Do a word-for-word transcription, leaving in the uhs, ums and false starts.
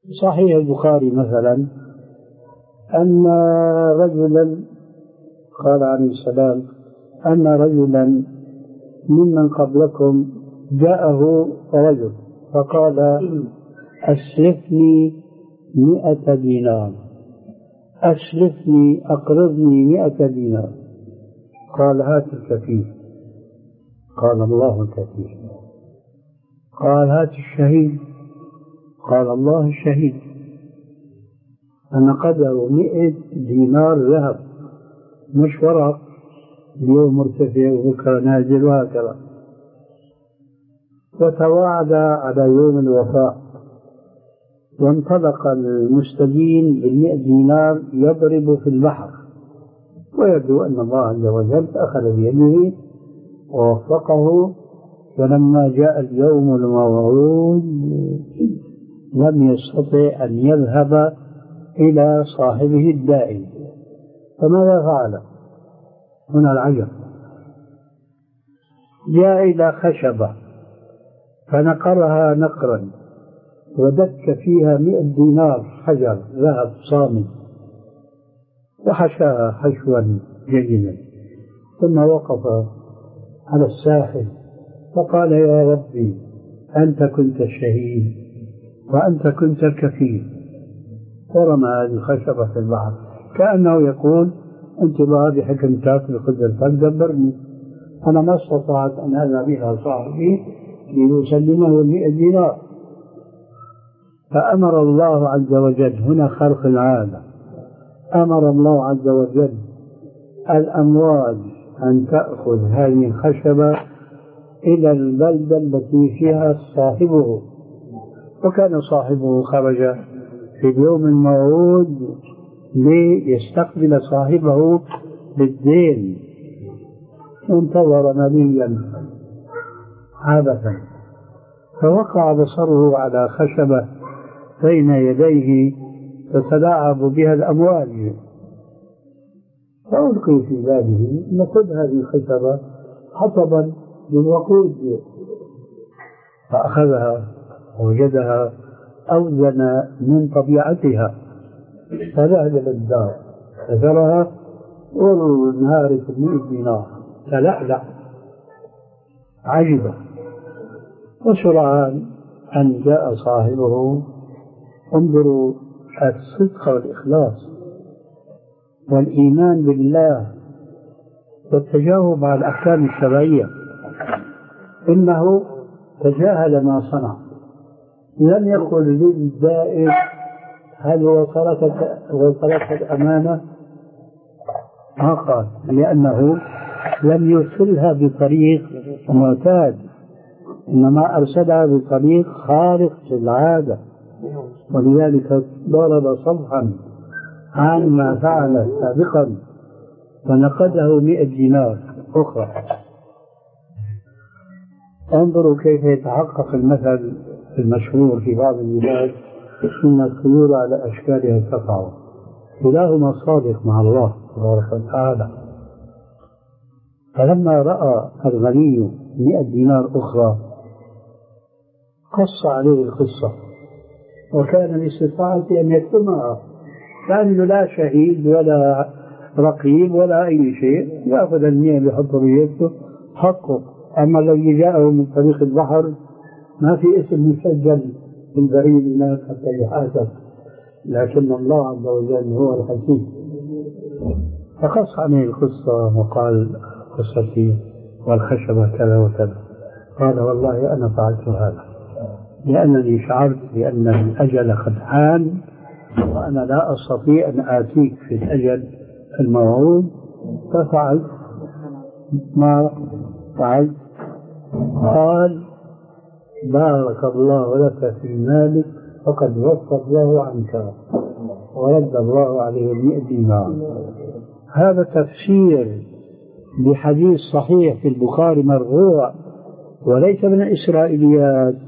صحيح البخاري مثلا أن رجلا قال عليه السلام أن رجلا ممن قبلكم جاءه رجل فقال أسلفني مئة دينار أسلفني أقرضني مئة دينار. قال هات الكفيل. قال الله الكفيل. قال هات الشهيد. قال الله الشهيد. أنا قدر مئة دينار ذهب مش ورق اليوم مرتفع وبكرة نازل وهكذا. وتواعد على يوم الوفاء وانطلق المستدين بالمئة دينار يضرب في البحر ويبدو أن الله عز وجل أخذ بيده ووفقه. فلما جاء اليوم الموعود لم يستطع أن يذهب إلى صاحبه الدائم. فماذا فعل؟ هنا العجب. جاء إلى خشبة فنقرها نقرا ودك فيها مئة دينار حجر ذهب صامت وحشاها حشوا جيدا، ثم وقف على الساحل فقال يا ربي أنت كنت الشهيد وأنت كنت الكفيل، ورمى هذه الخشبة في البحر كأنه يقول أنت هذه حكمتك بقدرتك دبرني، أنا ما استطعت أن أذهب إلى صاحبي ليسلمه المئة دينار. فأمر الله عز وجل هنا خلق العادة، أمر الله عز وجل الأمواج أن تأخذ هذه الخشبة إلى البلدة التي فيها صاحبه. وكان صاحبه خرج في اليوم الموعود ليستقبل صاحبه بالدين، انتظر مليا عابثا فوقع بصره على خشبة بين يديه تتلاعب بها الأموال، فألقي في باله أن خذ هذه الخشبة حطبا للوقود، فأخذها ووجدها أوزن من طبيعتها فذهب إلى الدار فذرها والنهار في مئة دينار تلألأ عجبا. وسرعان أن جاء صاحبه. انظروا الصدق والإخلاص والإيمان بالله والتجاوب على الأحكام الشرعية. إنه تجاهل ما صنع، لم يقل للدائم هل وصلتك وصلتك الأمانة؟ ما قال، لأنه لم يرسلها بطريق معتاد، إنما أرسلها بطريق خارق للعادة، ولذلك ضرب صفحا عن ما فعل سابقا فنقده مئة دينار أخرى. انظروا كيف يتحقق المثل المشهور في بعض البلاد إن الطيور على أشكالها تقع. كلاهما صادق مع الله تبارك وتعالى. فلما رأى الغني مئة دينار أخرى قص عليه القصة، وكان باستطاعته أن يكتمها، لأنه لا شهيد ولا رقيب ولا أي شيء، يأخذ المئة بحطه بيده حقه. أما لو جاءه من طريق البحر ما في اسم مسجل في البريد هناك حتى يحاسب، لكن الله عز وجل هو الحكيم. فقص عليه القصة وقال قصتي والخشبة كذا وكذا. قال والله أنا فعلت هذا لأنني شعرت بأن الأجل قد حان وأنا لا أستطيع أن آتيك في الأجل الموعود، ففعلت ما فعلت. قال بارك الله لك في مالك فقد وفى الله عنك ورد الله عليه المئة دينار. هذا تفسير لحديث صحيح في البخاري مرفوع وليس من الإسرائيليات.